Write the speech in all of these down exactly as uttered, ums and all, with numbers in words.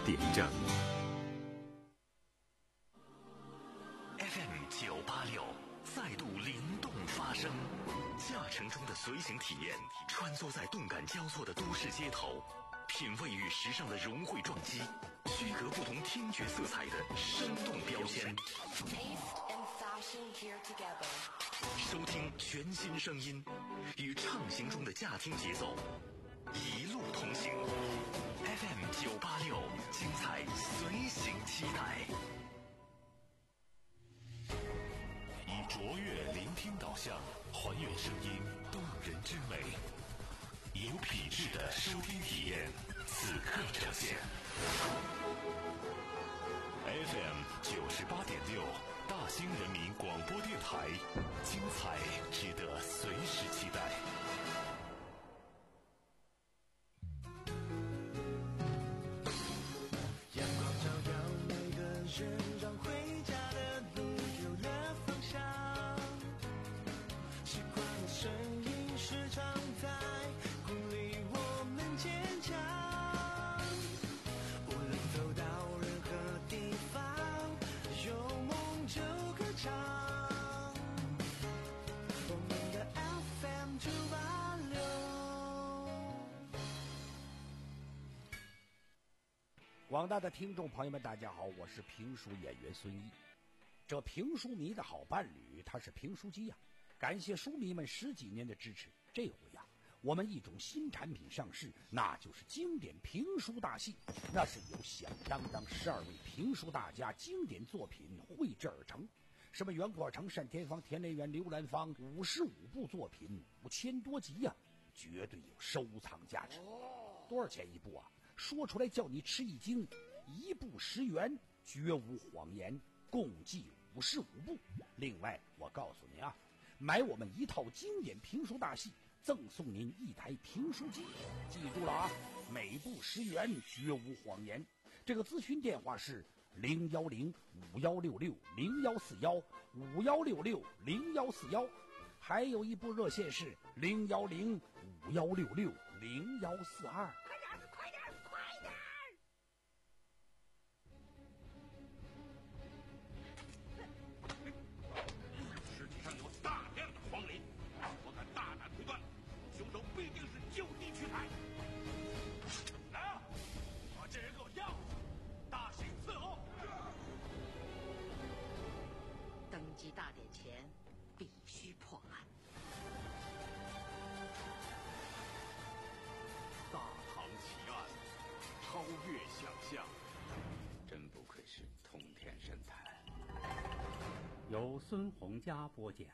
点正。 F M 九八六再度灵动发声，驾乘中的随行体验，穿梭在动感交错的都市街头，品味与时尚的融汇撞击，区隔不同听觉色彩的生动标签。收听全新声音，与畅行中的驾听节奏，一路同行。F M 九八六，精彩随行期待。以卓越聆听导向，还原声音动人之美，有品质的收听体验，此刻呈现。F M 九十八点六，大兴人民广播电台，精彩值得随时期待。 阳光照耀每个人，让回家的路有了方向。习惯的声音时常在鼓励我们坚强。无论走到任何地方，有梦就歌唱。我们的 F M 九八六。 广大的听众朋友们，大家好，我是评书演员孙毅。这评书迷的好伴侣，他是评书机呀、啊！感谢书迷们十几年的支持。这回呀、啊，我们一种新产品上市，那就是经典评书大戏。那是由响当当十二位评书大家经典作品绘制而成。什么袁国成、单田芳、田连元、刘兰芳，五十五部作品，五千多集呀、啊，绝对有收藏价值。多少钱一部啊？说出来叫你吃一惊，一部十元，绝无谎言，共计五十五部。另外我告诉您啊，买我们一套经典评书大戏，赠送您一台评书机。记住了啊，每部十元，绝无谎言。这个咨询电话是零幺零五幺六六零幺四幺五幺六六零幺四幺，还有一部热线是零幺零五幺六六零幺四二。 快点，快点，快点！ 世界上有大量的荒林，我敢大胆推断，凶手必定是就地取材。来啊，把这人给我要！大刑伺候！ 登基大典前必须破案。 大唐奇案，超越想象， 真不愧是通天神探。 由孙洪佳播讲。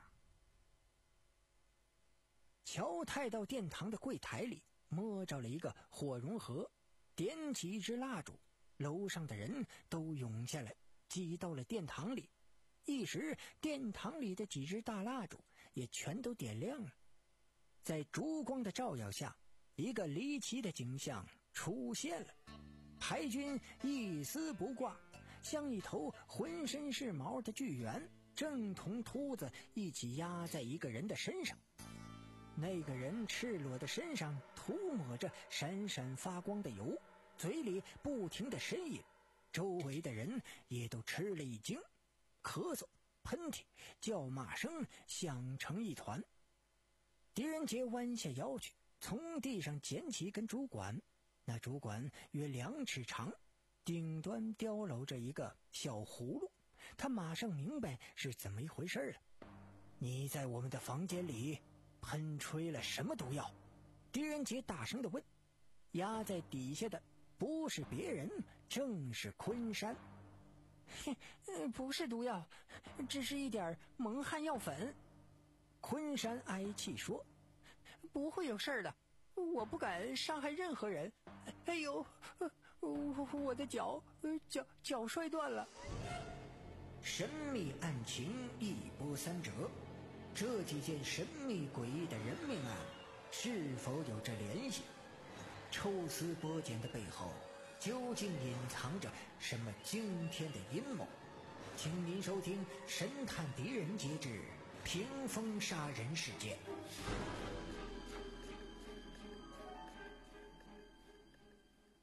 乔太到殿堂的柜台里摸着了一个火绒盒，点起一支蜡烛，楼上的人都涌下来，挤到了殿堂里。一时殿堂里的几支大蜡烛也全都点亮了。在烛光的照耀下，一个离奇的景象出现了。牌军一丝不挂，像一头浑身是毛的巨猿，正同秃子一起压在一个人的身上。那个人赤裸的身上涂抹着闪闪发光的油，嘴里不停地呻吟，周围的人也都吃了一惊，咳嗽、喷嚏、叫骂声响成一团。狄仁杰弯下腰去，从地上捡起一根竹管，那竹管约两尺长，顶端雕镂着一个小葫芦。他马上明白是怎么一回事了。你在我们的房间里喷吹了什么毒药？狄仁杰大声地问。压在底下的不是别人，正是昆山。不是毒药，只是一点蒙汗药粉。昆山哀泣说，不会有事的，我不敢伤害任何人。哎呦，我的脚脚脚摔断了。神秘案情一波三折，这几件神秘诡异的人命案是否有着联系？抽丝剥茧的背后究竟隐藏着什么惊天的阴谋？请您收听《神探狄仁杰之屏风杀人事件》。牌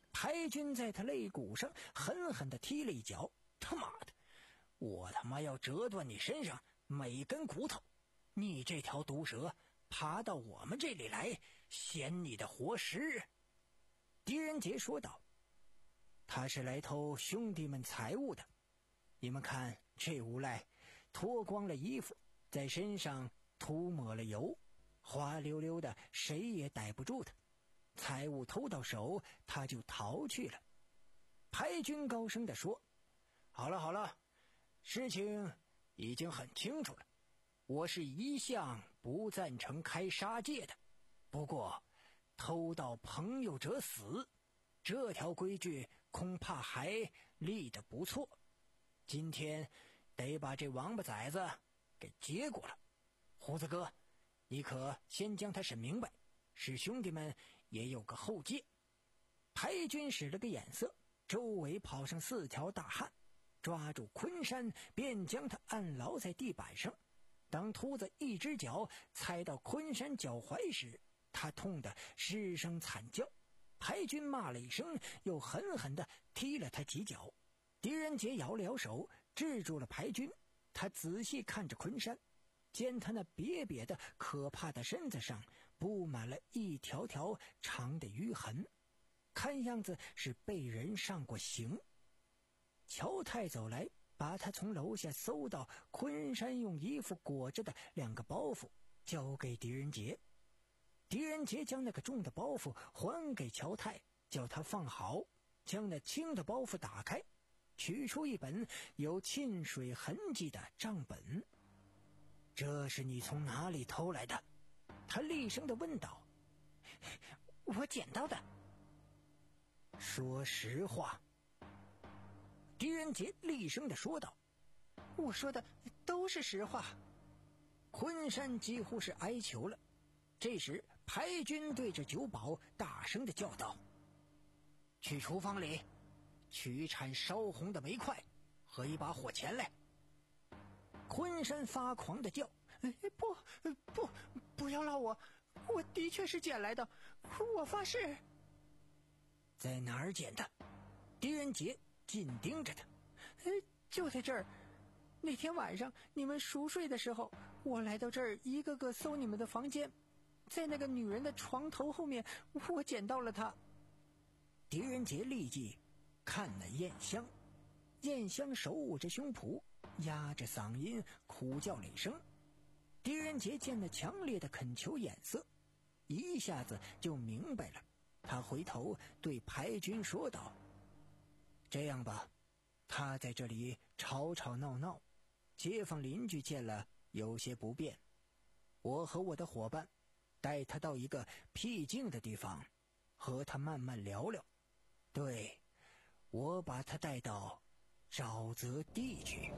军在他肋骨上狠狠地踢了一脚，他妈的，我他妈要折断你身上每根骨头！你这条毒蛇爬到我们这里来，嫌你的活食！狄仁杰说道。他是来偷兄弟们财物的。你们看，这无赖脱光了衣服，在身上涂抹了油，滑溜溜的，谁也逮不住他。财物偷到手，他就逃去了。排军高声地说：好了好了，事情已经很清楚了。我是一向不赞成开杀戒的，不过偷盗朋友者死，这条规矩恐怕还立得不错。今天得把这王八崽子给结果了。胡子哥，你可先将他审明白，使兄弟们也有个后戒。排军使了个眼色，周围跑上四条大汉，抓住昆山，便将他按牢在地板上。当秃子一只脚踩到昆山脚踝时，他痛得失声惨叫。排军骂了一声，又狠狠地踢了他几脚。狄仁杰摇了摇手，制住了排军。他仔细看着昆山，见他那瘪瘪的可怕的身子上布满了一条条长的淤痕，看样子是被人上过刑。乔太走来，把他从楼下搜到昆山用衣服裹着的两个包袱交给狄仁杰。狄仁杰将那个重的包袱还给乔太，叫他放好，将那轻的包袱打开，取出一本有沁水痕迹的账本。这是你从哪里偷来的？他厉声地问道。我捡到的。说实话。狄仁杰厉声地说道。我说的都是实话。昆山几乎是哀求了。这时排军对着酒保大声地叫道：去厨房里取一铲烧红的煤块和一把火钳来。昆山发狂地叫：不不不要拉我，我的确是捡来的，我发誓。在哪儿捡的？狄仁杰紧盯着他。就在这儿，那天晚上你们熟睡的时候，我来到这儿一个个搜你们的房间，在那个女人的床头后面，我捡到了她。狄仁杰立即看了燕香，燕香手捂着胸脯，压着嗓音苦叫了一声。狄仁杰见那强烈的恳求眼色，一下子就明白了。他回头对排军说道：这样吧，他在这里吵吵闹闹，街坊邻居见了有些不便，我和我的伙伴带他到一个僻静的地方，和他慢慢聊聊。对，我把他带到沼泽地去。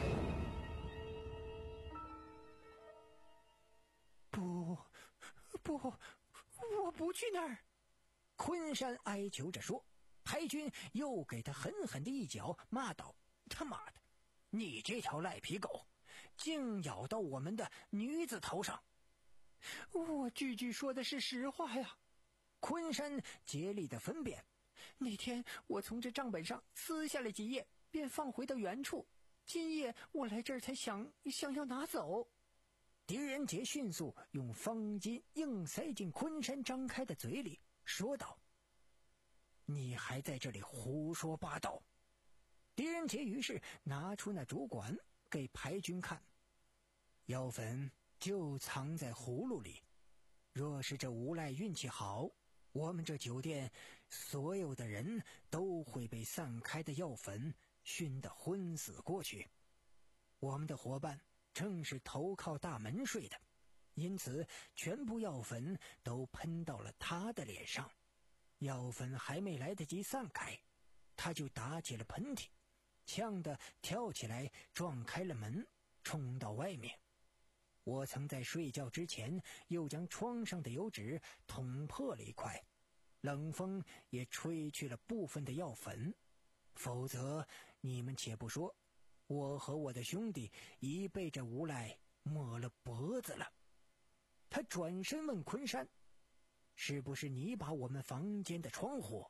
不不，我不去那儿。昆山哀求着说。排军又给他狠狠的一脚，骂道：他妈的，你这条赖皮狗，竟咬到我们的女子头上！我句句说的是实话呀。昆山竭力的分辨，那天我从这账本上撕下了几页，便放回到原处，今夜我来这儿才想想要拿走。狄仁杰迅速用方巾硬塞进昆山张开的嘴里，说道：你还在这里胡说八道！狄仁杰于是拿出那竹管给排军看，药粉就藏在葫芦里，若是这无赖运气好，我们这酒店所有的人都会被散开的药粉熏得昏死过去。我们的伙伴正是头靠大门睡的，因此全部药粉都喷到了他的脸上。药粉还没来得及散开，他就打起了喷嚏，呛得跳起来撞开了门，冲到外面。我曾在睡觉之前又将窗上的油纸捅破了一块，冷风也吹去了部分的药粉，否则你们且不说，我和我的兄弟已被这无赖抹了脖子了。他转身问昆山：是不是你把我们房间的窗户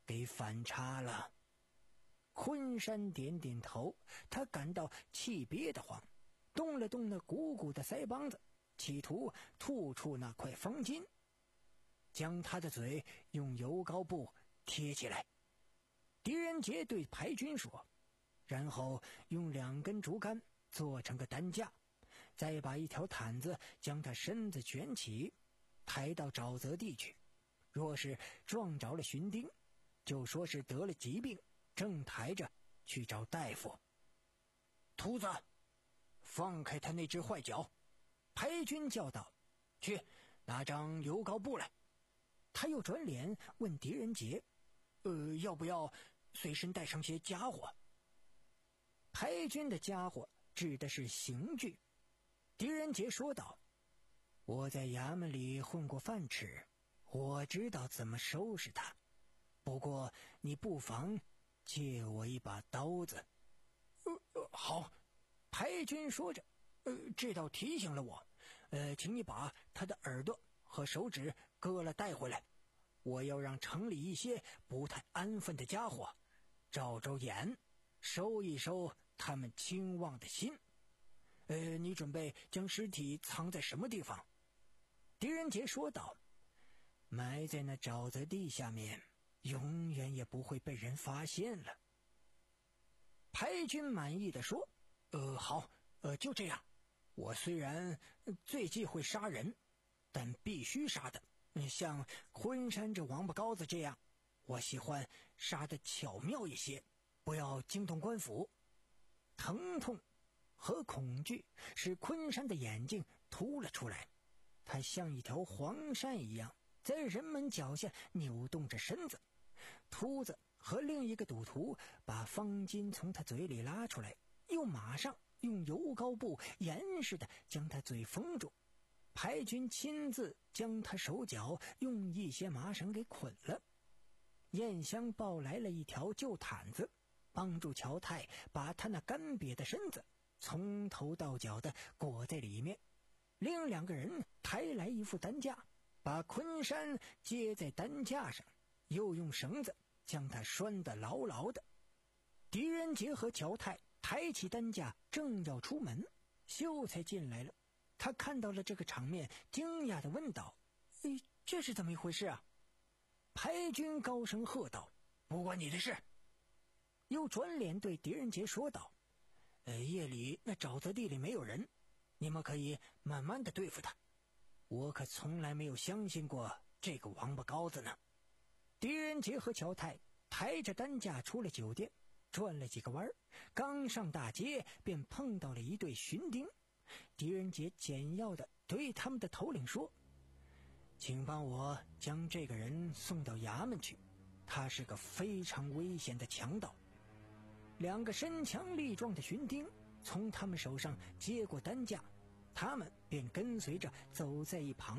给反差了。昆山点点头，他感到气憋得慌，动了动那鼓鼓的腮帮子，企图吐出那块方巾，将他的嘴用油膏布贴起来。狄仁杰对排军说，然后用两根竹竿做成个担架，再把一条毯子将他身子卷起，抬到沼泽地去。若是撞着了巡丁，就说是得了疾病，正抬着去找大夫。秃子，放开他那只坏脚！排军叫道，去拿张油膏布来。他又转脸问狄仁杰，呃，要不要随身带上些家伙？排军的家伙指的是刑具。狄仁杰说道，我在衙门里混过饭吃，我知道怎么收拾他，不过你不妨借我一把刀子。呃呃、好。排军说着，呃，这倒提醒了我，呃，请你把他的耳朵和手指割了带回来，我要让城里一些不太安分的家伙照照眼，收一收他们清望的心。呃，你准备将尸体藏在什么地方？狄仁杰说道，埋在那沼泽地下面，永远也不会被人发现了。排军满意地说，呃，好，呃，就这样。我虽然最忌讳杀人，但必须杀的，像昆山这王八羔子这样，我喜欢杀得巧妙一些，不要惊动官府。疼痛和恐惧使昆山的眼睛凸了出来，他像一条黄鳝一样在人们脚下扭动着身子。秃子和另一个赌徒把方巾从他嘴里拉出来，又马上用油膏布严实的将他嘴封住。排军亲自将他手脚用一些麻绳给捆了。燕香抱来了一条旧毯子，帮助乔太把他那干瘪的身子从头到脚的裹在里面。另两个人抬来一副担架，把昆山接在担架上，又用绳子将他拴得牢牢的。狄仁杰和乔太抬起担架正要出门，秀才进来了。他看到了这个场面，惊讶地问道，哎，这是怎么一回事啊？排军高声喝道，不关你的事。又转脸对狄仁杰说道，呃，夜里那沼泽地里没有人，你们可以慢慢地对付他，我可从来没有相信过这个王八羔子呢。狄仁杰和乔太抬着担架出了酒店，转了几个弯，刚上大街便碰到了一队巡丁。狄仁杰简要地对他们的头领说，请帮我将这个人送到衙门去，他是个非常危险的强盗。两个身强力壮的巡丁从他们手上接过担架，他们便跟随着走在一旁。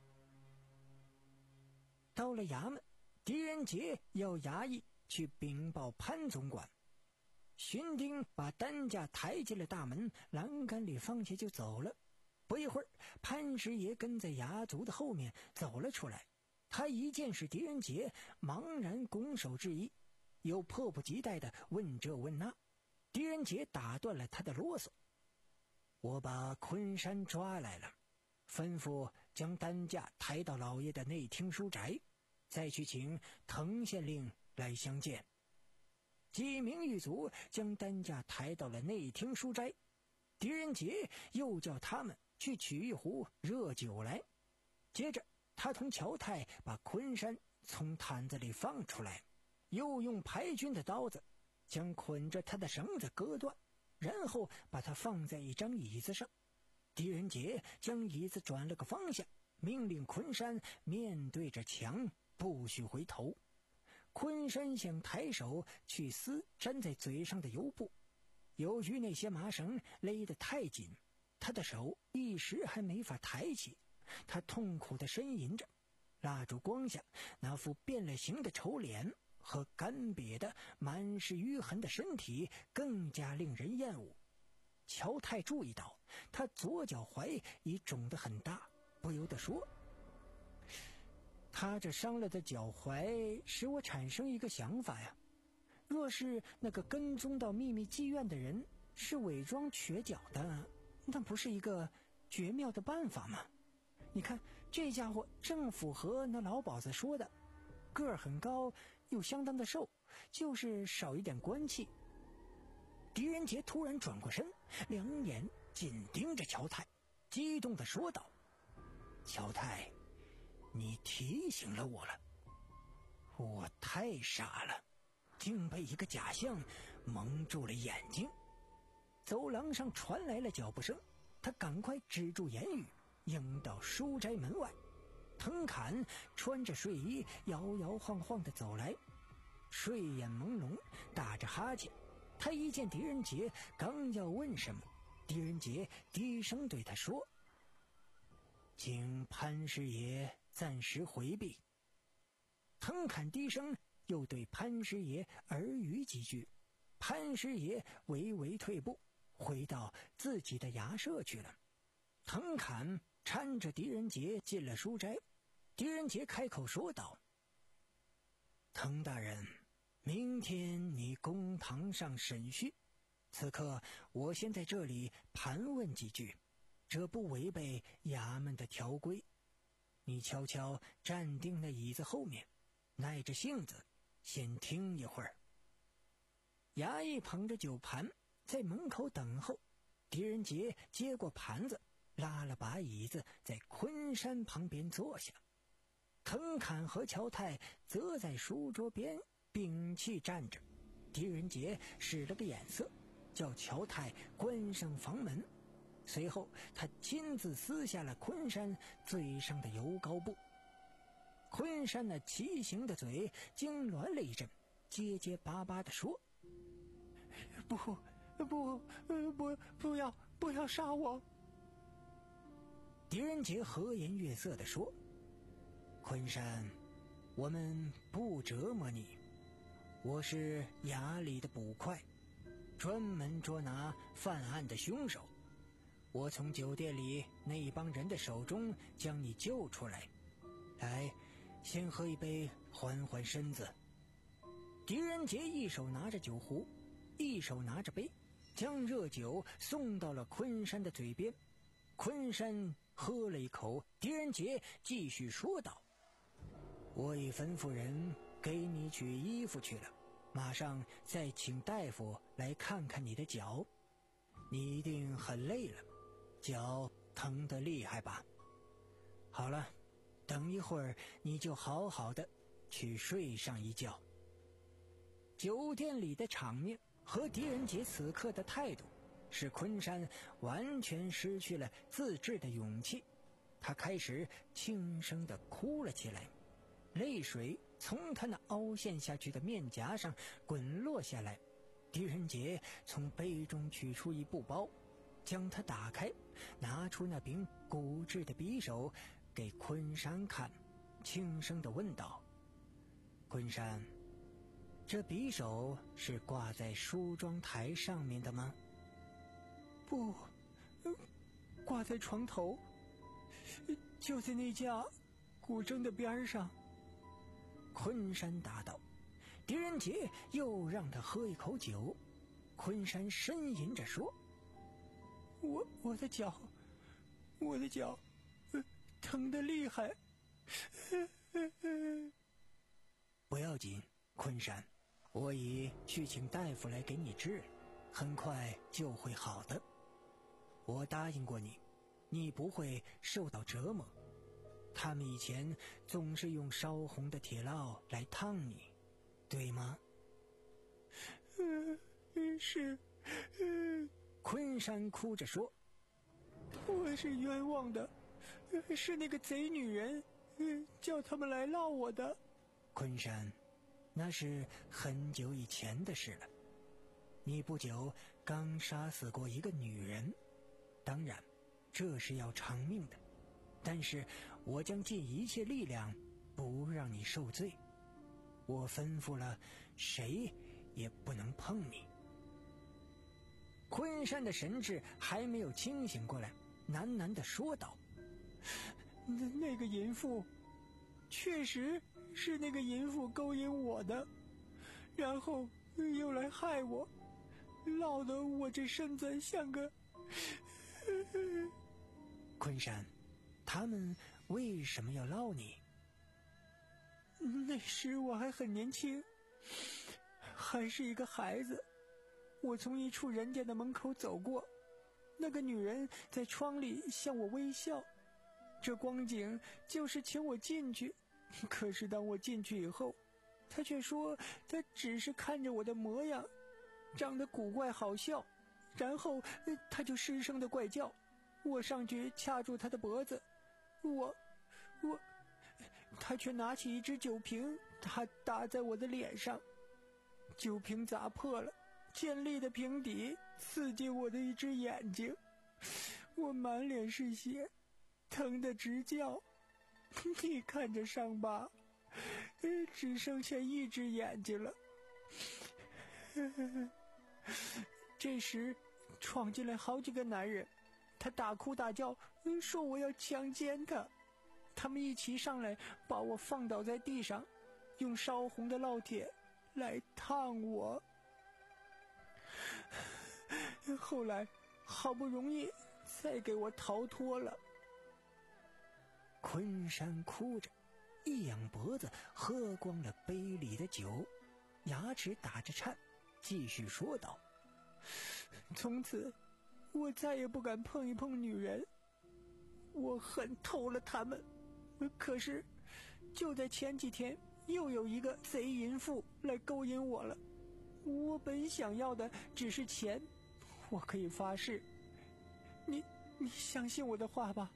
到了衙门，狄仁杰要衙役去禀报潘总管。巡丁把担架抬进了大门，栏杆里放下就走了。不一会儿，潘师爷跟在衙卒的后面走了出来。他一见是狄仁杰，茫然拱手致意，又迫不及待地问这问那。狄仁杰打断了他的啰嗦，我把昆山抓来了，吩咐将担架抬到老爷的内厅书宅，再去请滕县令来相见。几名狱卒将担架抬到了内厅书斋，狄仁杰又叫他们去取一壶热酒来。接着他同乔太把昆山从毯子里放出来，又用排军的刀子将捆着他的绳子割断，然后把他放在一张椅子上。狄仁杰将椅子转了个方向，命令昆山面对着墙，不许回头。昆山想抬手去撕粘在嘴上的油布，由于那些麻绳勒得太紧，他的手一时还没法抬起。他痛苦地呻吟着，蜡烛光下那副变了形的丑脸和干瘪的满是淤痕的身体更加令人厌恶。乔太注意到他左脚踝已肿得很大，不由得说， 他这伤了的脚踝使我产生一个想法呀，若是那个跟踪到秘密妓院的人是伪装瘸脚的，那不是一个绝妙的办法吗？你看这家伙正符合那老鸨子说的，个儿很高又相当的瘦，就是少一点官气。狄仁杰突然转过身，两眼紧盯着乔太，激动地说道：乔太，你提醒了我了，我太傻了，竟被一个假象蒙住了眼睛。走廊上传来了脚步声，他赶快止住言语，迎到书斋门外。藤侃穿着睡衣摇摇晃晃地走来，睡眼朦胧，打着哈欠。他一见狄仁杰，刚要问什么，狄仁杰低声对他说：请潘师爷暂时回避。藤侃低声又对潘师爷耳语几句，潘师爷微微退步，回到自己的衙舍去了。藤侃搀着狄仁杰进了书斋，狄仁杰开口说道：藤大人，明天你公堂上审讯，此刻我先在这里盘问几句，这不违背衙门的条规。你悄悄站定那椅子后面，耐着性子先听一会儿。衙役捧着酒盘在门口等候，狄仁杰接过盘子，拉了把椅子在昆山旁边坐下。藤侃和乔太则在书桌边屏气站着。狄仁杰使了个眼色，叫乔太关上房门，随后他亲自撕下了昆山嘴上的油膏布。昆山那奇形的嘴痉挛了一阵，结结巴巴地说：不不不不要不要杀我。狄仁杰和颜悦色地说：昆山，我们不折磨你，我是衙里的捕快，专门捉拿犯案的凶手。我从酒店里那一帮人的手中将你救出来，来，先喝一杯缓缓身子。狄仁杰一手拿着酒壶，一手拿着杯，将热酒送到了昆山的嘴边。昆山喝了一口，狄仁杰继续说道：我已吩咐人给你取衣服去了，马上再请大夫来看看你的脚。你一定很累了，脚疼得厉害吧？好了，等一会儿你就好好的去睡上一觉。酒店里的场面和狄仁杰此刻的态度，使昆山完全失去了自制的勇气。他开始轻声地哭了起来，泪水从他那凹陷下去的面颊上滚落下来。狄仁杰从杯中取出一布包，将它打开，拿出那柄骨质的匕首给昆山看，轻声地问道：昆山，这匕首是挂在梳妆台上面的吗？不，挂在床头，就在那架古筝的边上。昆山答道。狄仁杰又让他喝一口酒，昆山呻吟着说：我我的脚我的脚、呃、疼得厉害。不要紧，昆山，我已去请大夫来给你治了，很快就会好的。我答应过你，你不会受到折磨。他们以前总是用烧红的铁烙来烫你，对吗？呃，是。呃，昆山哭着说：我是冤枉的，是那个贼女人叫他们来烙我的。昆山，那是很久以前的事了。你不久刚杀死过一个女人，当然这是要偿命的，但是我将尽一切力量不让你受罪。我吩咐了，谁也不能碰你。昆山的神智还没有清醒过来，喃喃地说道：那那个淫妇确实是那个淫妇勾引我的，然后又来害我，落得我这身子像个……昆山，他们为什么要闹你？那时我还很年轻，还是一个孩子。我从一处人家的门口走过，那个女人在窗里向我微笑，这光景就是请我进去。可是当我进去以后，她却说她只是看着我的模样长得古怪好笑，然后她就失声的怪叫。我上去掐住她的脖子，我我她却拿起一只酒瓶，她打在我的脸上，酒瓶砸破了，尖利的瓶底刺进我的一只眼睛，我满脸是血，疼得直叫。你看这伤疤，只剩下一只眼睛了。这时闯进来好几个男人，他大哭大叫，说我要强奸他。他们一齐上来把我放倒在地上，用烧红的烙铁来烫我。后来好不容易才给我逃脱了。昆山哭着，一仰脖子喝光了杯里的酒，牙齿打着颤，继续说道：从此我再也不敢碰一碰女人，我恨透了他们。可是就在前几天，又有一个贼淫妇来勾引我了。我本想要的只是钱，我可以发誓，你你相信我的话吧。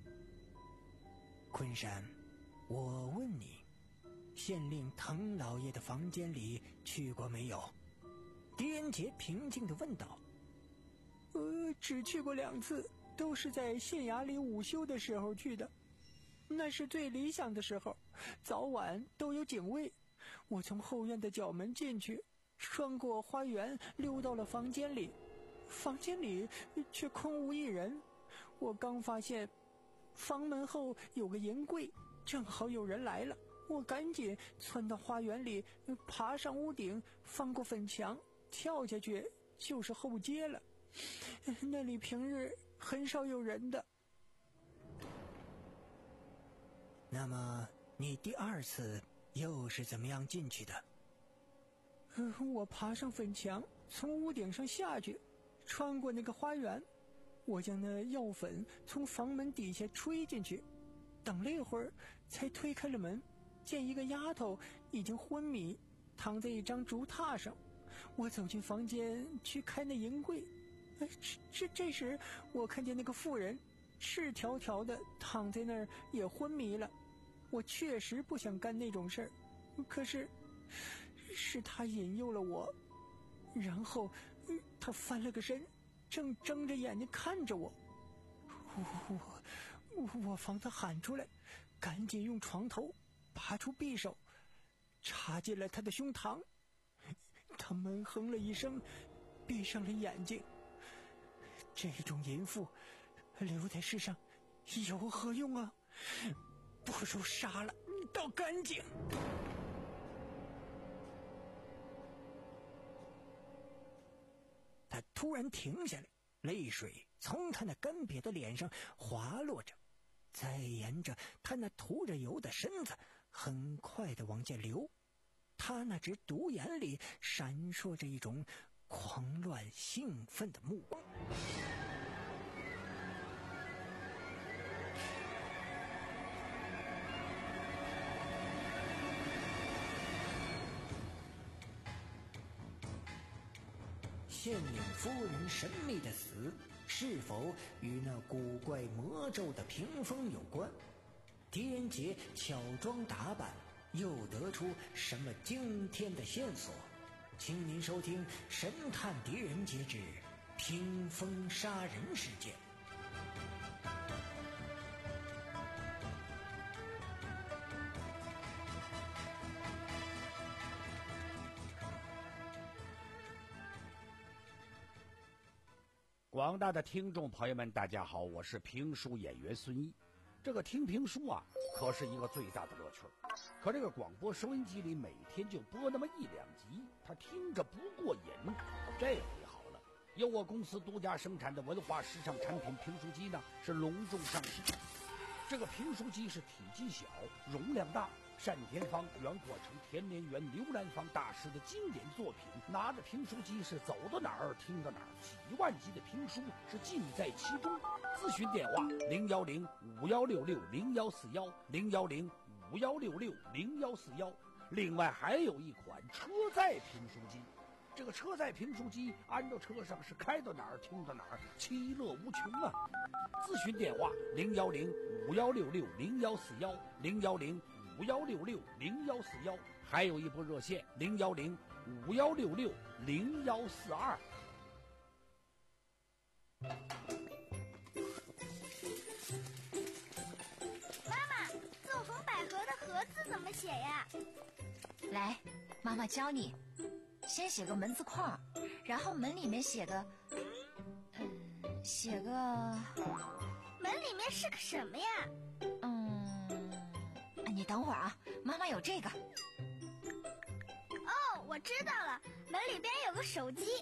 昆山，我问你，县令滕老爷的房间里去过没有？狄仁杰平静地问道。呃，只去过两次，都是在县衙里午休的时候去的，那是最理想的时候，早晚都有警卫。我从后院的角门进去，穿过花园溜到了房间里，房间里却空无一人。我刚发现房门后有个银柜，正好有人来了，我赶紧窜到花园里，爬上屋顶，翻过粉墙，跳下去就是后街了。那里平日很少有人的。那么你第二次又是怎么样进去的？呃、我爬上粉墙，从屋顶上下去，穿过那个花园，我将那药粉从房门底下吹进去，等了一会儿才推开了门，见一个丫头已经昏迷，躺在一张竹榻上。我走进房间去开那银柜，这这这时我看见那个妇人赤条条的躺在那儿也昏迷了。我确实不想干那种事儿，可是是他引诱了我，然后他翻了个身，正睁着眼睛看着我。我我我防他喊出来，赶紧用床头拔出匕首，插进了他的胸膛。他闷哼了一声，闭上了眼睛。这种淫妇留在世上有何用啊？不如杀了倒干净。他突然停下来，泪水从他那干瘪的脸上滑落着，再沿着他那涂着油的身子很快地往下流。他那只独眼里闪烁着一种狂乱兴奋的目光。县令夫人神秘的死，是否与那古怪魔咒的屏风有关？狄仁杰巧装打扮，又得出什么惊天的线索？请您收听《神探狄仁杰之屏风杀人事件》。 广大的听众朋友们，大家好，我是评书演员孙一。这个听评书啊， 可是一个最大的乐趣。可这个广播收音机里每天就播那么一两集，他听着不过瘾。这回好了，由我公司独家生产的文化时尚产品评书机呢是隆重上市。这个评书机是体积小，容量大，单田芳、袁阔成、田连元、刘兰芳大师的经典作品。拿着评书机是走到哪儿听到哪儿，几万集的评书是尽在其中。咨询电话零幺零五幺六六零幺四幺零幺零五幺六六零幺四幺。另外还有一款车载评书机，这个车载评书机安到车上是开到哪儿听到哪儿，其乐无穷啊！咨询电话零幺零五幺六六零幺四幺零幺零五幺六六零幺四幺，还有一部热线零幺零五幺六六零幺四二。 妈妈，纵横捭阖的阖字怎么写呀？ 来，妈妈教你。先写个门字框，然后门里面写个，嗯，写个。 门里面是个什么呀？ 嗯，你等会儿啊，妈妈有这个。 哦，我知道了，门里边有个手机。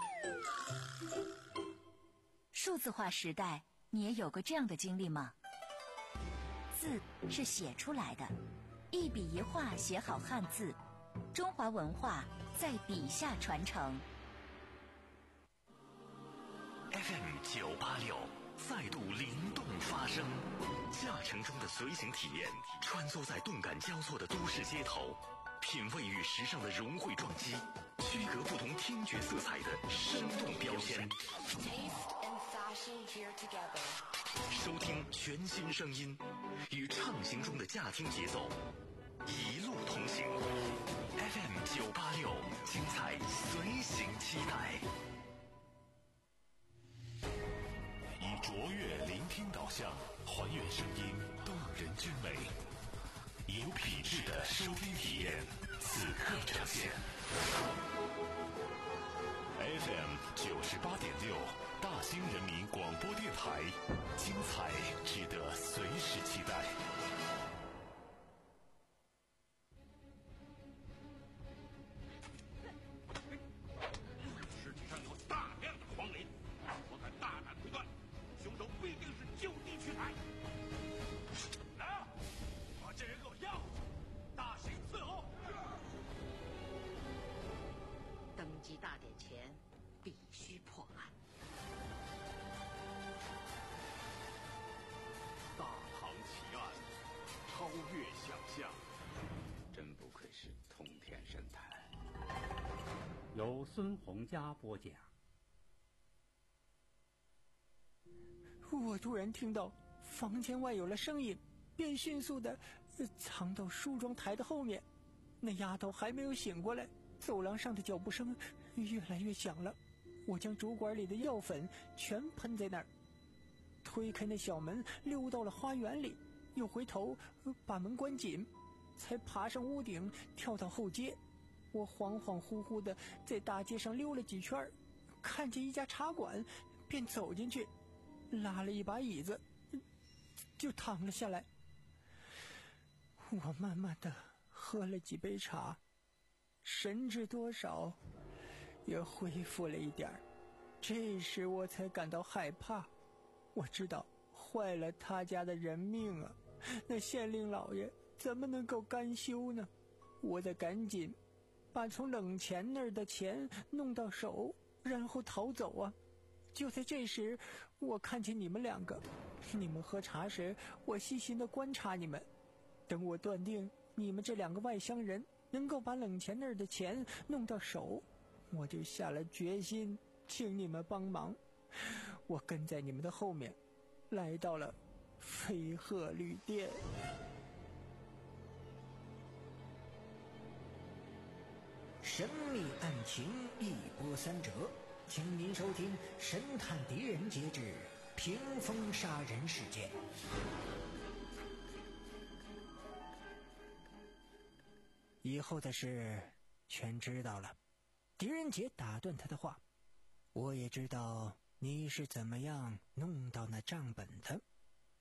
数字化时代，你也有过这样的经历吗？字是写出来的，一笔一画写好汉字，中华文化在笔下传承。 F M 九八六再度灵动发声，驾乘中的随行体验，穿梭在动感交错的都市街头，品味与时尚的融汇撞击，区隔不同听觉色彩的生动标签。收听全新声音，与畅行中的驾听节奏，一路同行。F M 九八六，精彩随行期待。以卓越聆听导向，还原声音动人之美，以有品质的收听体验，此刻呈现。F M 九十八点六，大兴人民广播电台，精彩值得随时期待。 尸体上有大量的黄磷，我敢大胆推断，凶手必定是就地取材。来啊，把这人给我要回去，大刑伺候。 登基大典前必须破案。 大唐奇案，超越想象，真不愧是通天神探。 由孙洪佳播讲。 我突然听到房间外有了声音，便迅速的藏到梳妆台的后面。那丫头还没有醒过来，走廊上的脚步声越来越响了。我将竹管里的药粉全喷在那儿，推开那小门，溜到了花园里，又回头把门关紧，才爬上屋顶，跳到后街。我恍恍惚惚的在大街上溜了几圈，看见一家茶馆，便走进去，拉了一把椅子，就躺了下来。我慢慢的喝了几杯茶，神志多少也恢复了一点儿。这时我才感到害怕，我知道坏了他家的人命啊！那县令老爷怎么能够甘休呢？我得赶紧把从冷钱那儿的钱弄到手，然后逃走啊！就在这时，我看见你们两个，你们喝茶时，我细心的观察你们。等我断定你们这两个外乡人能够把冷钱那儿的钱弄到手，我就下了决心，请你们帮忙。我跟在你们的后面，来到了飞鹤旅店。神秘案情一波三折，请您收听《神探狄仁杰之屏风杀人事件》。以后的事全知道了。狄仁杰打断他的话：“我也知道你是怎么样弄到那账本的。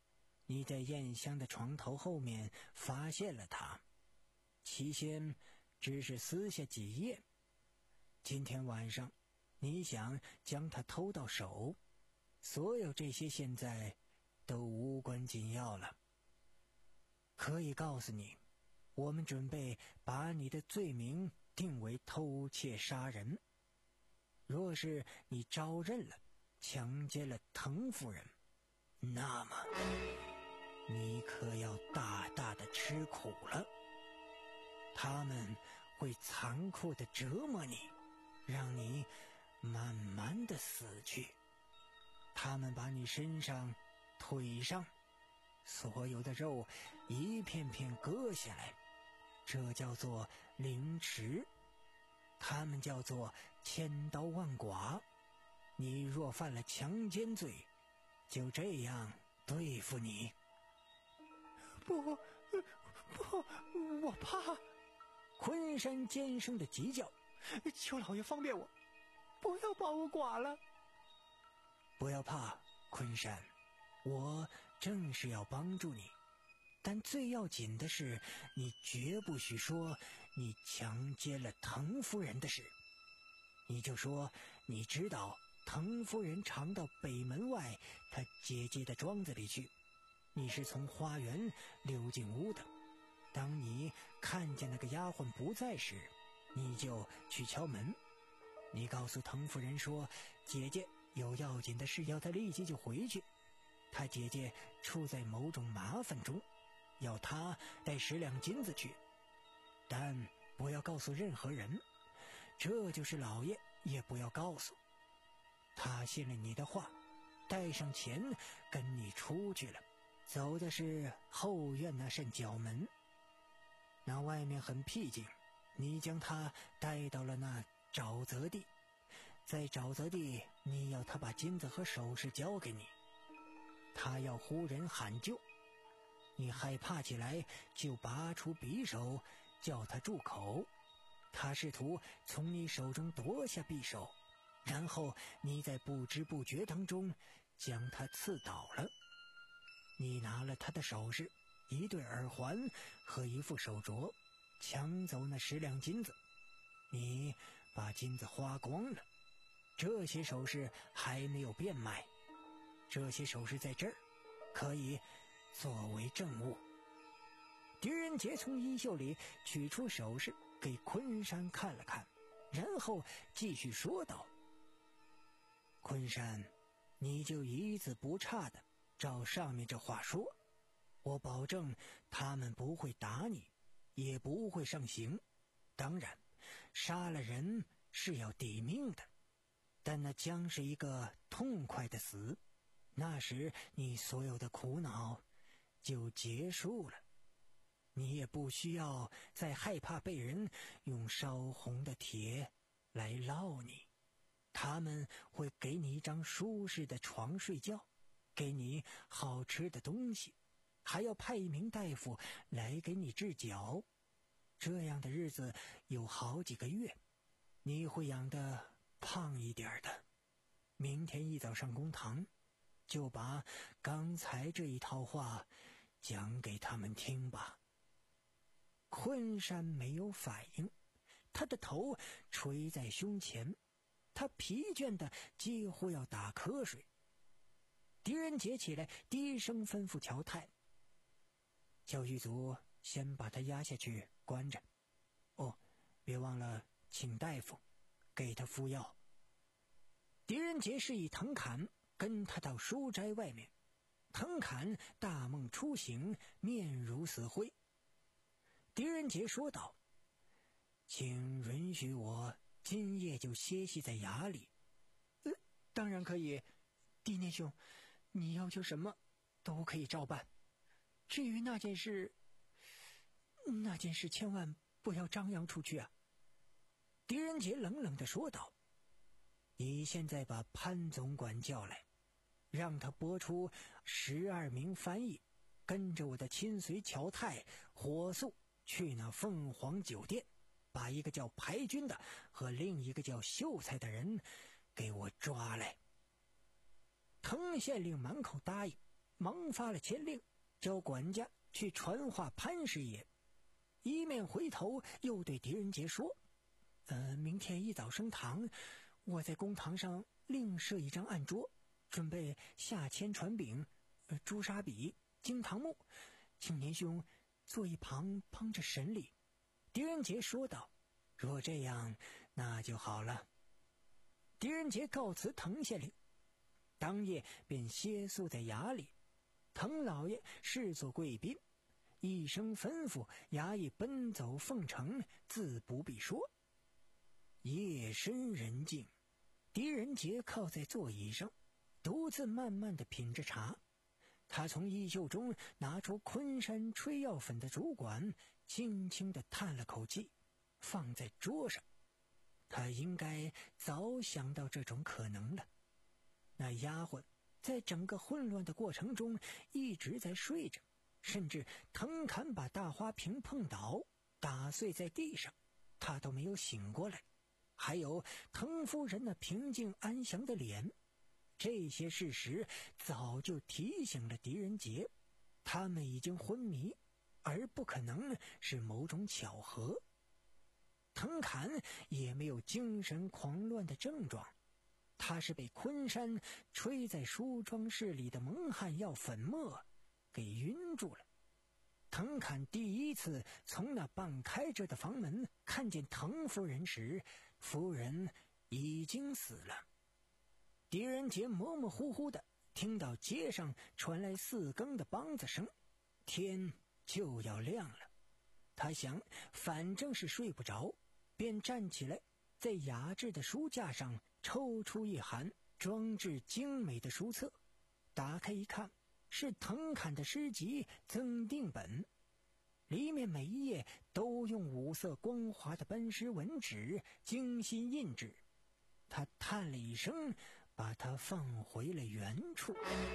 你在燕香的床头后面发现了他，起先只是撕下几页，今天晚上你想将他偷到手，所有这些现在都无关紧要了。可以告诉你，我们准备把你的罪名定为偷窃杀人。若是你招认了强奸了滕夫人，那么你可要大大的吃苦了。他们会残酷的折磨你，让你慢慢的死去。他们把你身上、腿上所有的肉一片片割下来，这叫做凌迟。他们叫做千刀万剐。你若犯了强奸罪，就这样对付你。 不不，我怕。 昆山尖声的急叫， 求老爷方便我，不要把我剐了。 不要怕，昆山，我正是要帮助你，但最要紧的是，你绝不许说你强奸了滕夫人的事。你就说你知道滕夫人常到北门外她姐姐的庄子里去，你是从花园溜进屋的。当你看见那个丫鬟不在时，你就去敲门。你告诉滕夫人说，姐姐有要紧的事要她立即就回去，她姐姐处在某种麻烦中，要她带十两金子去，但不要告诉任何人，这就是老爷也不要告诉。他信了你的话，带上钱跟你出去了，走的是后院那扇角门。那外面很僻静，你将他带到了那沼泽地，在沼泽地你要他把金子和首饰交给你，他要呼人喊救，你害怕起来就拔出匕首叫他住口，他试图从你手中夺下匕首，然后你在不知不觉当中将他刺倒了。你拿了他的首饰，一对耳环和一副手镯，抢走那十两金子，你把金子花光了。这些首饰还没有变卖，这些首饰在这儿可以作为证物。狄仁杰从衣袖里取出首饰给昆山看了看，然后继续说道：昆山，你就一字不差的照上面这话说，我保证他们不会打你，也不会上刑。当然，杀了人是要抵命的，但那将是一个痛快的死，那时你所有的苦恼就结束了。你也不需要再害怕被人用烧红的铁来烙你，他们会给你一张舒适的床睡觉，给你好吃的东西，还要派一名大夫来给你治脚。这样的日子有好几个月，你会养得胖一点的。明天一早上公堂，就把刚才这一套话讲给他们听吧。昆山没有反应，他的头垂在胸前，他疲倦的几乎要打瞌睡。狄仁杰起来低声吩咐乔太，叫狱卒先把他押下去关着，哦，别忘了请大夫给他敷药。狄仁杰示意滕侃跟他到书斋外面，滕侃大梦初醒，面如死灰。狄仁杰说道：请允许我今夜就歇息在衙里。 呃，当然可以，狄念兄，你要求什么都可以照办。至于那件事，那件事千万不要张扬出去啊。 狄仁杰冷冷地说道：你现在把潘总管叫来，让他拨出十二名翻译，跟着我的亲随乔太火速去那凤凰酒店，把一个叫排军的和另一个叫秀才的人给我抓来。滕县令满口答应，忙发了签令， 叫管家去传话潘师爷，一面回头又对狄仁杰说：呃，明天一早升堂，我在公堂上另设一张案桌，准备下铅传饼、呃、朱砂笔、惊堂木，请年兄坐一旁帮着审理。狄仁杰说道：若这样那就好了。狄仁杰告辞滕县令，当夜便歇宿在衙里。滕老爷视作贵宾，一声吩咐，衙役奔走奉承，自不必说。夜深人静，狄仁杰靠在座椅上，独自慢慢地品着茶。他从衣袖中拿出昆山吹药粉的竹管，轻轻地叹了口气，放在桌上。他应该早想到这种可能了。那丫鬟在整个混乱的过程中一直在睡着，甚至藤砍把大花瓶碰倒，打碎在地上，他都没有醒过来。还有滕夫人那平静安详的脸，这些事实早就提醒了狄仁杰，他们已经昏迷，而不可能是某种巧合。滕侃也没有精神狂乱的症状，他是被昆山吹在梳妆室里的蒙汗药粉末给晕住了。滕侃第一次从那半开着的房门看见滕夫人时，夫人已经死了。狄仁杰模模糊糊的听到街上传来四更的梆子声，天就要亮了。他想反正是睡不着，便站起来，在雅致的书架上抽出一函装置精美的书册，打开一看，是滕侃的诗集《增订本》，里面每一页都用五色光滑的斑石纹纸精心印制。他叹了一声，把它放回了原处。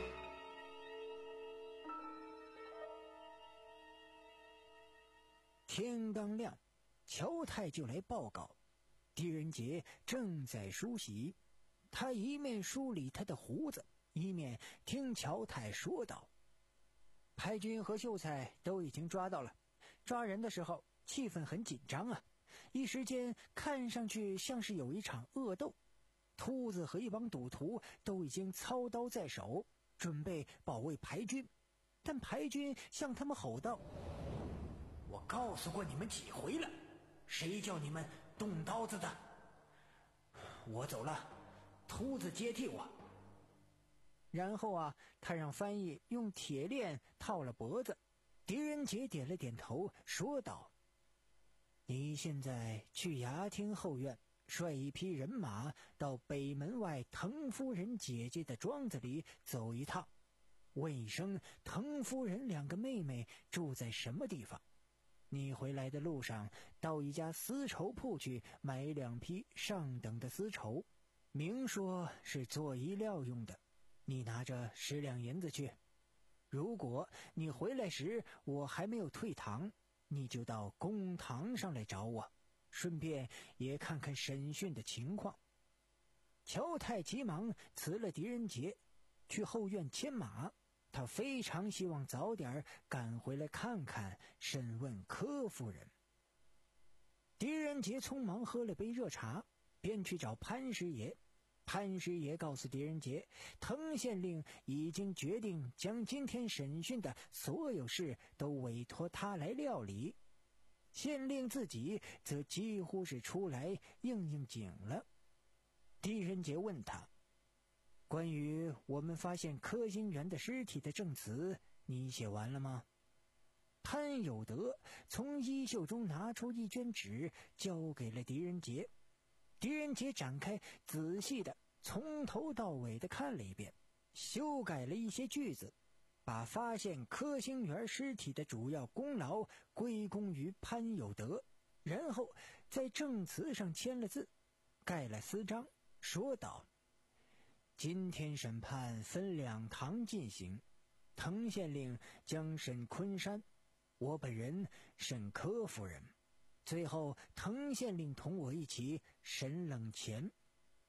天刚亮，乔太就来报告，狄仁杰正在梳洗。他一面梳理他的胡子，一面听乔太说道：排军和秀才都已经抓到了，抓人的时候气氛很紧张啊，一时间看上去像是有一场恶斗。秃子和一帮赌徒都已经操刀在手，准备保卫排军，但排军向他们吼道：我告诉过你们几回了，谁叫你们动刀子的？我走了，秃子接替我。然后啊，他让翻译用铁链套了脖子。狄仁杰点了点头，说道：你现在去衙厅后院，率一批人马到北门外滕夫人姐姐的庄子里走一趟，问一声滕夫人两个妹妹住在什么地方。你回来的路上到一家丝绸铺去买两匹上等的丝绸，明说是做衣料用的，你拿着十两银子去。如果你回来时我还没有退堂，你就到公堂上来找我，顺便也看看审讯的情况。乔太急忙辞了狄仁杰，去后院牵马。他非常希望早点赶回来看看，审问柯夫人。狄仁杰匆忙喝了杯热茶，便去找潘师爷。潘师爷告诉狄仁杰，滕县令已经决定将今天审讯的所有事都委托他来料理，县令自己则几乎是出来应应景了。狄仁杰问他，关于我们发现柯新元的尸体的证词，你写完了吗？潘有德从衣袖中拿出一卷纸，交给了狄仁杰。狄仁杰展开，仔细的从头到尾的看了一遍，修改了一些句子，把发现柯新元尸体的主要功劳归功于潘有德，然后在证词上签了字，盖了私章，说道：今天审判分两堂进行，滕县令将审昆山，我本人审柯夫人，最后滕县令同我一起审冷钱。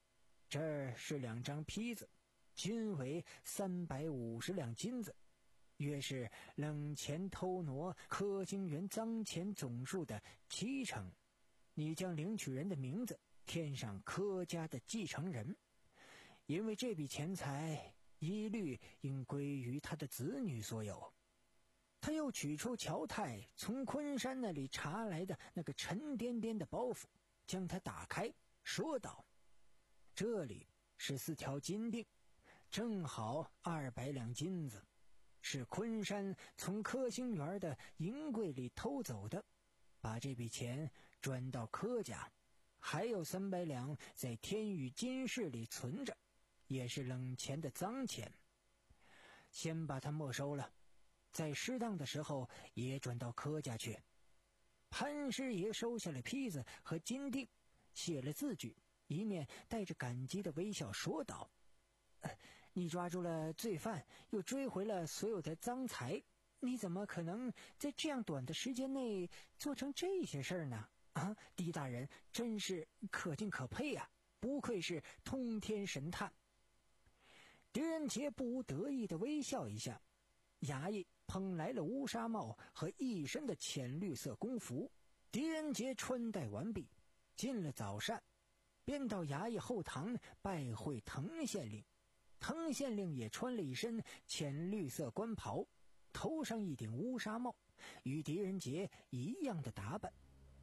这是两张坯子，均为三百五十两金子。 约是冷钱偷挪柯兴元赃钱总数的七成。你将领取人的名字填上柯家的继承人，因为这笔钱财一律应归于他的子女所有。他又取出乔太从昆山那里查来的那个沉甸甸的包袱，将它打开，说道：这里是四条金锭，正好二百两金子，是昆山从柯兴园的银柜里偷走的，把这笔钱转到柯家，还有三百两在天宇金市里存着，也是冷钱的赃钱，先把它没收了，在适当的时候也转到柯家去。潘师爷收下了坯子和金锭，写了字据，一面带着感激的微笑说道：呃你抓住了罪犯，又追回了所有的赃财，你怎么可能在这样短的时间内做成这些事儿呢？啊，狄大人真是可敬可佩啊，不愧是通天神探。狄仁杰不无得意地微笑一下，衙役捧来了乌纱帽和一身的浅绿色工服。狄仁杰穿戴完毕，进了早膳，便到衙役后堂拜会滕县令。滕县令也穿了一身浅绿色官袍，头上一顶乌纱帽，与狄仁杰一样的打扮。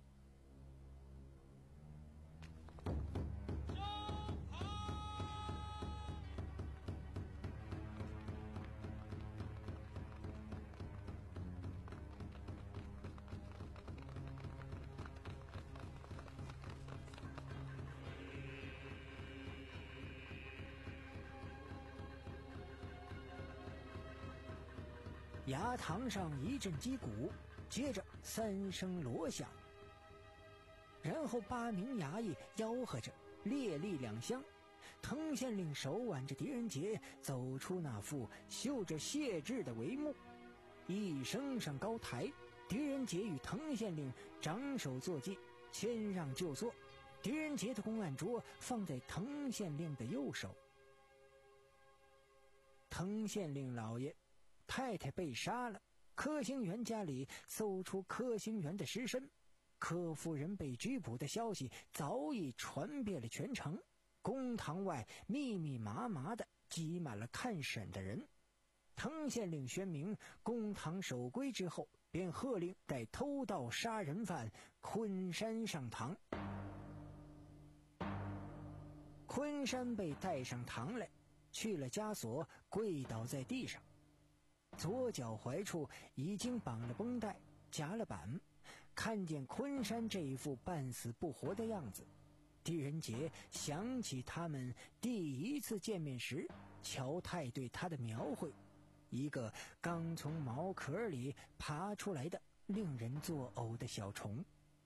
衙堂上一阵击鼓，接着三声锣响，然后八名衙役吆喝着列立两厢。滕县令手挽着狄仁杰走出那副绣着谢志的帷幕，一升上高台，狄仁杰与滕县令掌手作揖，谦让就坐。狄仁杰的公案桌放在滕县令的右手。滕县令老爷，太太被杀了，柯兴元家里搜出柯兴元的尸身，柯夫人被拘捕的消息早已传遍了全城，公堂外密密麻麻的挤满了看审的人。滕县令宣明公堂守规之后，便喝令带偷盗杀人犯昆山上堂。昆山被带上堂来，去了枷锁，跪倒在地上，左脚踝处已经绑了绷带，夹了板。看见昆山这一副半死不活的样子，狄仁杰想起他们第一次见面时乔太对他的描绘，一个刚从毛壳里爬出来的令人作呕的小虫。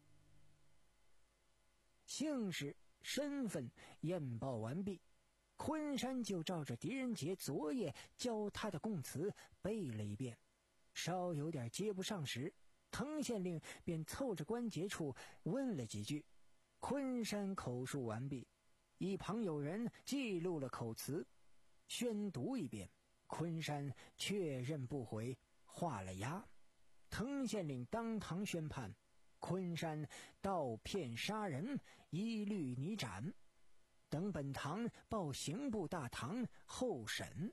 姓氏身份验报完毕，昆山就照着狄仁杰昨夜教他的供词背了一遍，稍有点接不上时，滕县令便凑着关节处问了几句。昆山口述完毕，一旁有人记录了口词，宣读一遍，昆山确认不回，画了押。滕县令当堂宣判，昆山盗骗杀人，一律拟斩，等本堂报刑部大堂候审。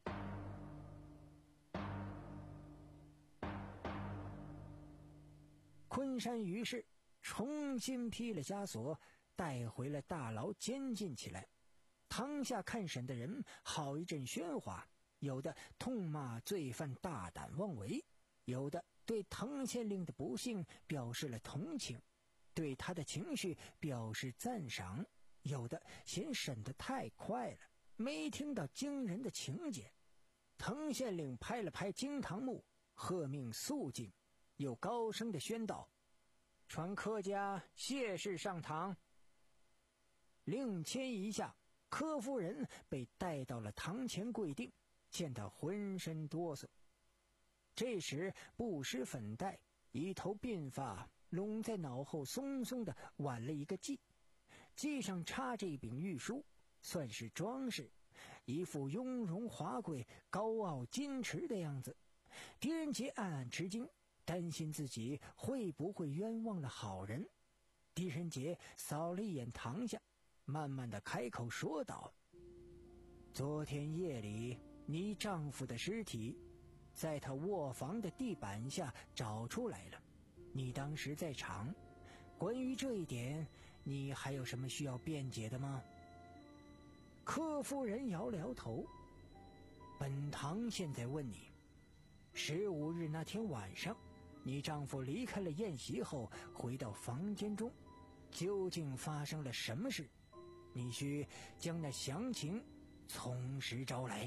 昆山于是重新披了枷锁，带回了大牢监禁起来。堂下看审的人好一阵喧哗，有的痛骂罪犯大胆妄为，有的对滕县令的不幸表示了同情，对他的情绪表示赞赏，有的嫌审得太快了，没听到惊人的情节。滕县令拍了拍惊堂木，喝命肃静，又高声地宣道：传柯家谢氏上堂。令签一下，柯夫人被带到了堂前跪定，见他浑身哆嗦。这时不施粉黛，一头鬓发拢在脑后，松松的挽了一个髻，髻上插着一柄玉书，算是装饰，一副雍容华贵、高傲矜持的样子。 狄仁杰暗暗吃惊，担心自己会不会冤枉了好人。狄仁杰扫了一眼堂下，慢慢的开口说道：昨天夜里你丈夫的尸体在他卧房的地板下找出来了，你当时在场，关于这一点你还有什么需要辩解的吗？柯夫人摇了摇头。本堂现在问你，十五日那天晚上，你丈夫离开了宴席后回到房间中，究竟发生了什么事？你需将那详情从实招来。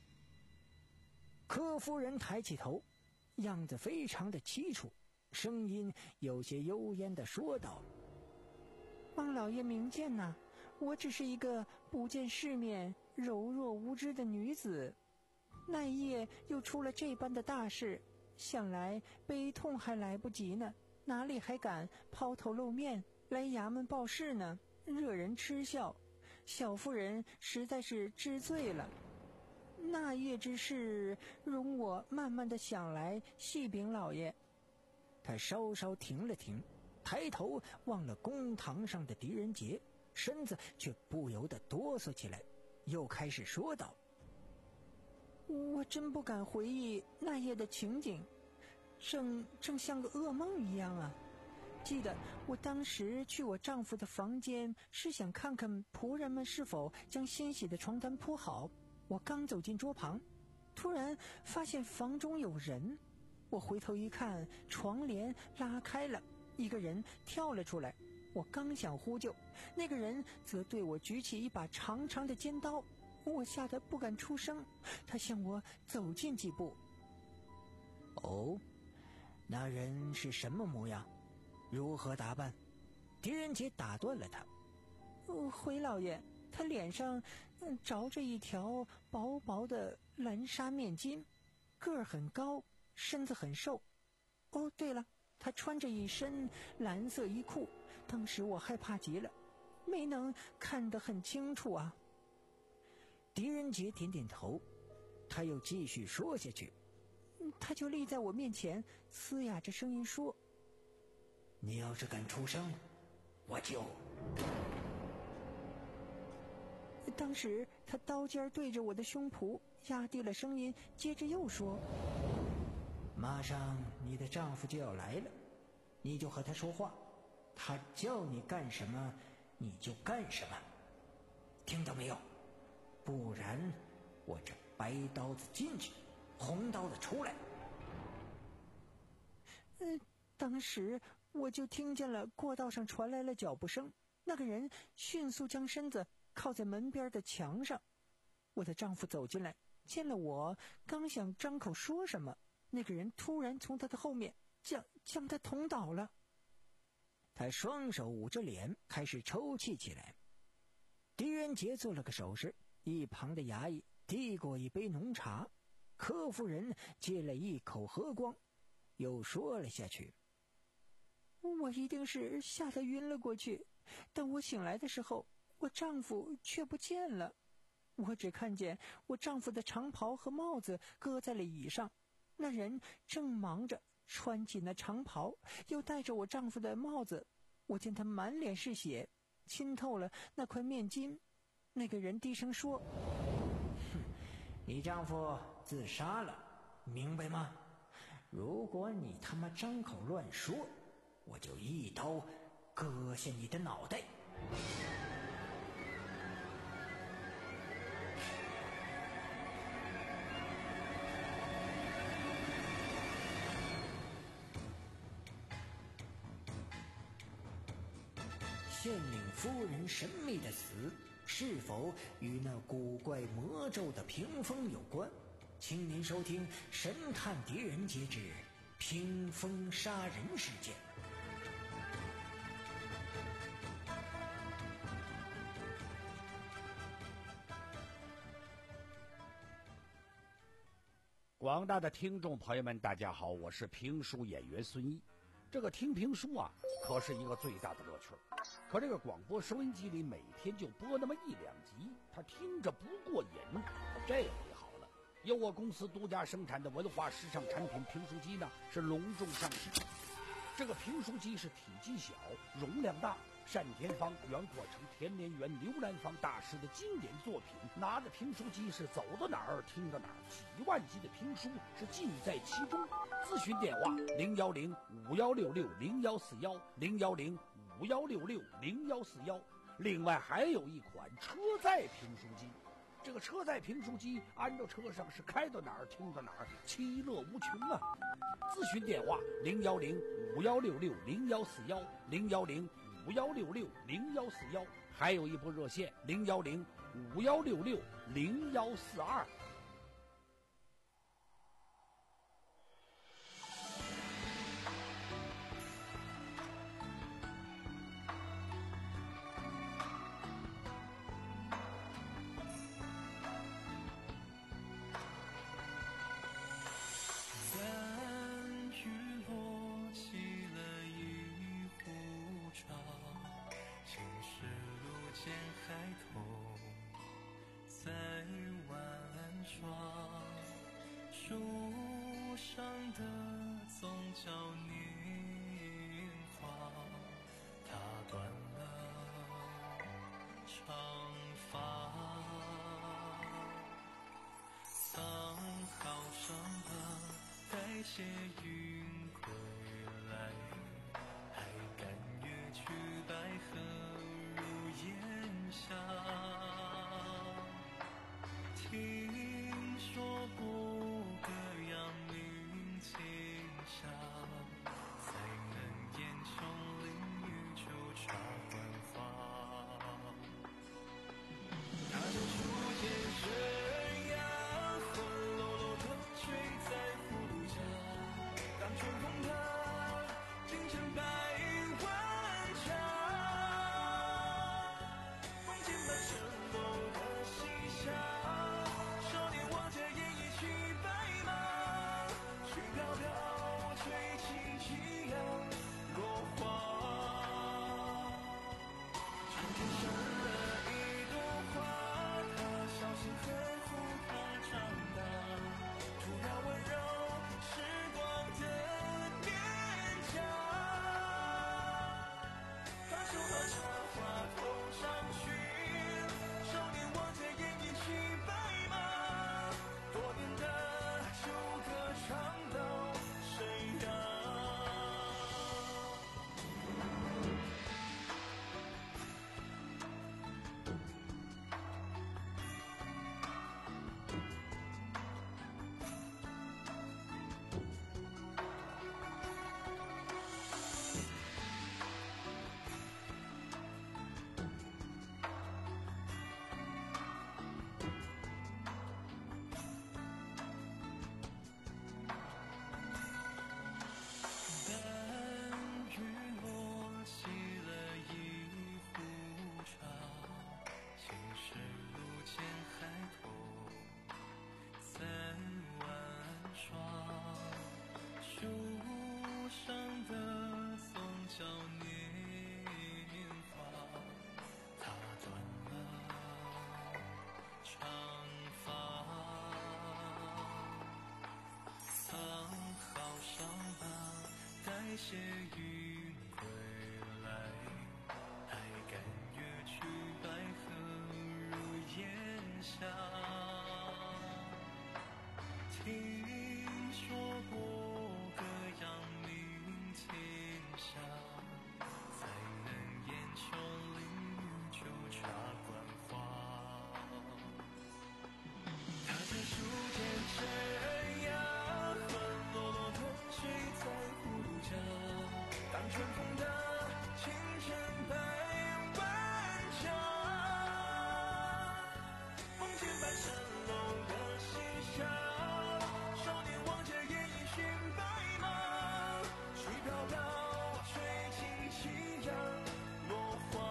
柯夫人抬起头，样子非常的凄楚，声音有些幽咽地说道：王老爷明鉴呐、啊，我只是一个不见世面、柔弱无知的女子，那一夜又出了这般的大事，想来悲痛还来不及呢，哪里还敢抛头露面来衙门报事呢？惹人嗤笑，小妇人实在是知罪了。那夜之事，容我慢慢的想来细禀老爷。他稍稍停了停，抬头望了公堂上的狄仁杰，身子却不由得哆嗦起来，又开始说道：我真不敢回忆那夜的情景，正正像个噩梦一样啊。记得我当时去我丈夫的房间，是想看看仆人们是否将新洗的床单铺好。我刚走进桌旁，突然发现房中有人。我回头一看，床帘拉开了，一个人跳了出来。我刚想呼救，那个人则对我举起一把长长的尖刀。我吓得不敢出声，他向我走近几步。哦，那人是什么模样？如何打扮？狄仁杰打断了他。哦，回老爷，他脸上着着一条薄薄的蓝纱面巾，个儿很高，身子很瘦。哦，对了，他穿着一身蓝色衣裤，当时我害怕极了，没能看得很清楚啊。狄仁杰点点头，他又继续说下去。他就立在我面前，嘶哑着声音说：你要是敢出声，我就……当时他刀尖对着我的胸脯，压低了声音，接着又说：马上你的丈夫就要来了，你就和他说话，他叫你干什么你就干什么，听到没有？不然我这白刀子进去，红刀子出来。嗯，当时我就听见了过道上传来了脚步声，那个人迅速将身子靠在门边的墙上。我的丈夫走进来，见了我，刚想张口说什么，那个人突然从他的后面将将他捅倒了。他双手捂着脸，开始抽泣起来。狄仁杰做了个手势，一旁的衙役递过一杯浓茶，柯夫人接了一口喝光，又说了下去：我一定是吓得晕了过去，等我醒来的时候，我丈夫却不见了。我只看见我丈夫的长袍和帽子搁在了椅上，那人正忙着穿起那长袍，又戴着我丈夫的帽子。我见他满脸是血，浸透了那块面巾。那个人低声说：哼，你丈夫自杀了，明白吗？如果你他妈张口乱说，我就一刀割下你的脑袋。县令夫人神秘的死，是否与那古怪魔咒的屏风有关？请您收听《神探狄仁杰之屏风杀人事件》。 广大的听众朋友们，大家好，我是评书演员孙一。这个听评书啊，可是一个最大的乐趣。可这个广播收音机里每天就播那么一两集，他听着不过瘾。这回好了， 由我公司独家生产的文化时尚产品评书机呢是隆重上市。这个评书机是体积小，容量大，单田芳、袁阔成、田连元、刘兰芳大师的经典作品。拿着评书机是走到哪儿听到哪儿，几万集的评书是尽在其中。咨询电话零幺零五幺六六零幺四幺零幺零五幺六六零幺四幺。另外还有一款车载评书机。这个车载评书机安到车上是开到哪儿听到哪儿，其乐无穷啊！咨询电话零幺零五幺六六零幺四幺零幺零五幺六六零幺四幺，还有一部热线零幺零五幺六六零幺四二。 树上的总叫年华，它断了长发，藏好伤疤，待谢云归来，还甘愿去百合如烟霞。听说过个阳明青霞，才能烟穷淋雨就插冠花。它的树叶生芽，昏落落的垂在葫芦架，当春风它竟成百万家。梦见半生楼的西夏，少年望着烟一曲白马，絮飘飘吹起夕阳落花。春天生了一朵花，它小心呵护它长大，涂鸦温柔时光的脸颊。他手好插花头上寻，少年望着烟一曲白马，多年的旧歌唱到生涯。淡雨落起了一壶茶，青石路前孩童三万双，树上的松叫年华，它断了长发，藏好伤疤，待谢云归来，还甘愿去百合如烟霞。听说过个阳明青霞，才能烟穷淋雨就插冠花。它在树间生芽，昏落落的垂在葫芦架，当春风它倾城百万家。梦见半生楼的西夏，少年望着烟一寻白马，絮飘飘吹起夕阳落花。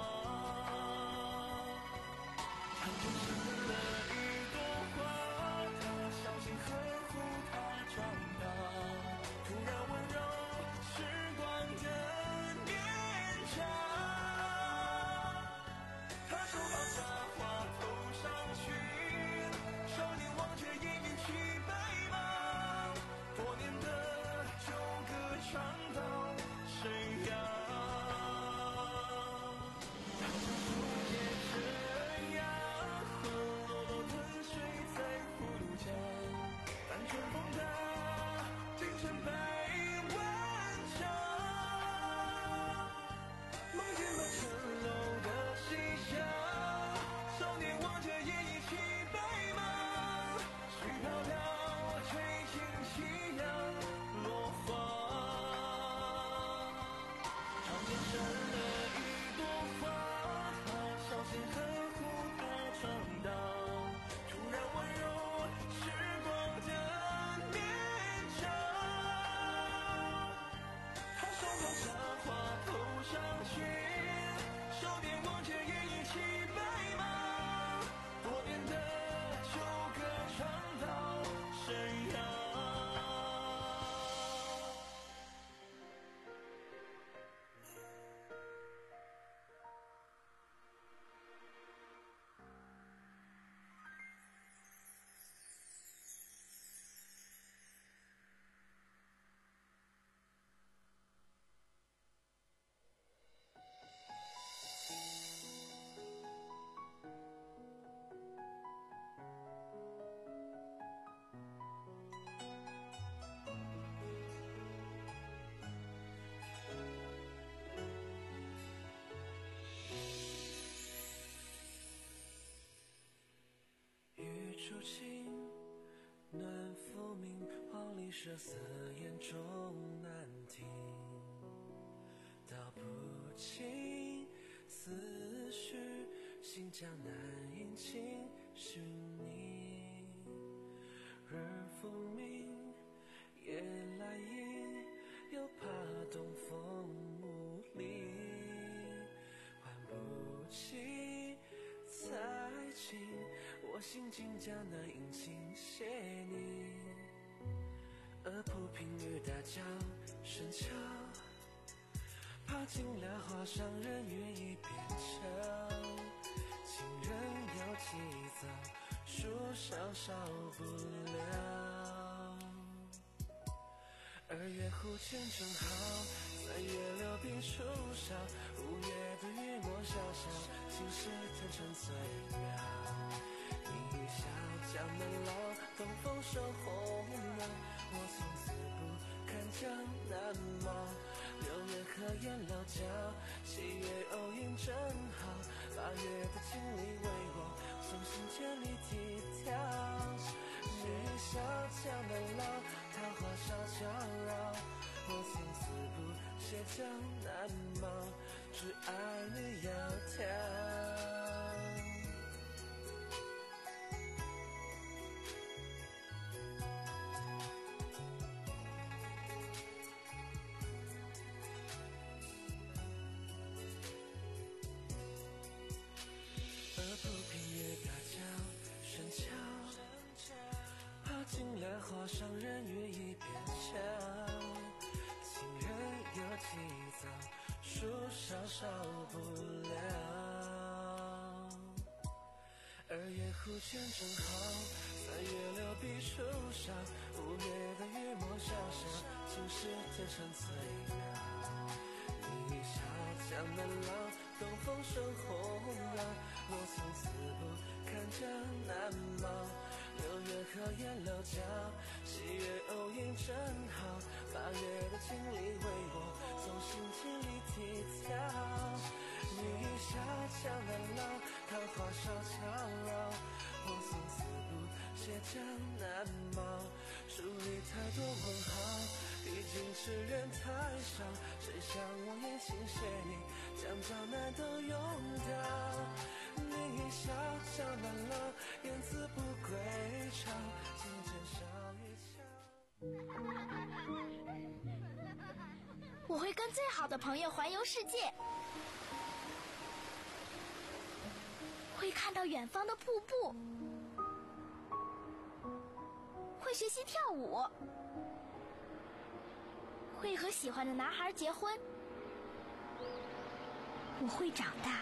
长天生了一朵花，它小心呵护它长大，涂鸦温柔时光的脸颊。他手好插花头上寻，少年望着烟烟曲抒情，暖浮明，黄鹂舍色眼中难听，道不尽思绪，心江南引情绪你。日复明，夜来阴，又怕东风无力，唤不起才情，我心境江南引情写你。而铺平雨大江深桥，怕尽了花上人愿意变俏，情人要急躁，树上少不了。二月湖前正好，三月柳鬓初少，五月的雨墨潇潇，青石天成最妙。你笑江南老，东风收红了，我从此不看江南貌。六月河沿老桥，七月偶影正好，八月的情里为我送行千里迢迢。你笑江南老，桃花少娇绕，我从此不写江南貌，只爱你窈窕。花上人愿意变俏，情人有急躁，树梢少不了。二月湖前正好，三月柳鬓初少，五月的雨墨潇潇，青石天成最妙。你笑江南老，东风收红了，我从此不看江南貌。六月河沿老桥，七月偶影正好，八月的情里为我送行千里迢迢。你笑江南老，桃花少娇绕，我从此不写江南貌，书里太多问号，毕竟痴人太少，谁想我也轻写你，将江南都用掉。你笑江南老，言辞不归巢，金剑少一桥。 我会跟最好的朋友环游世界，会看到远方的瀑布，会学习跳舞，会和喜欢的男孩结婚。我会长大。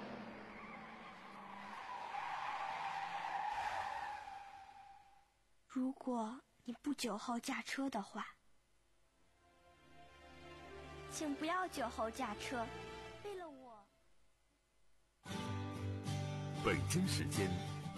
如果你不酒后驾车的话，请不要酒后驾车，为了我。 北京时间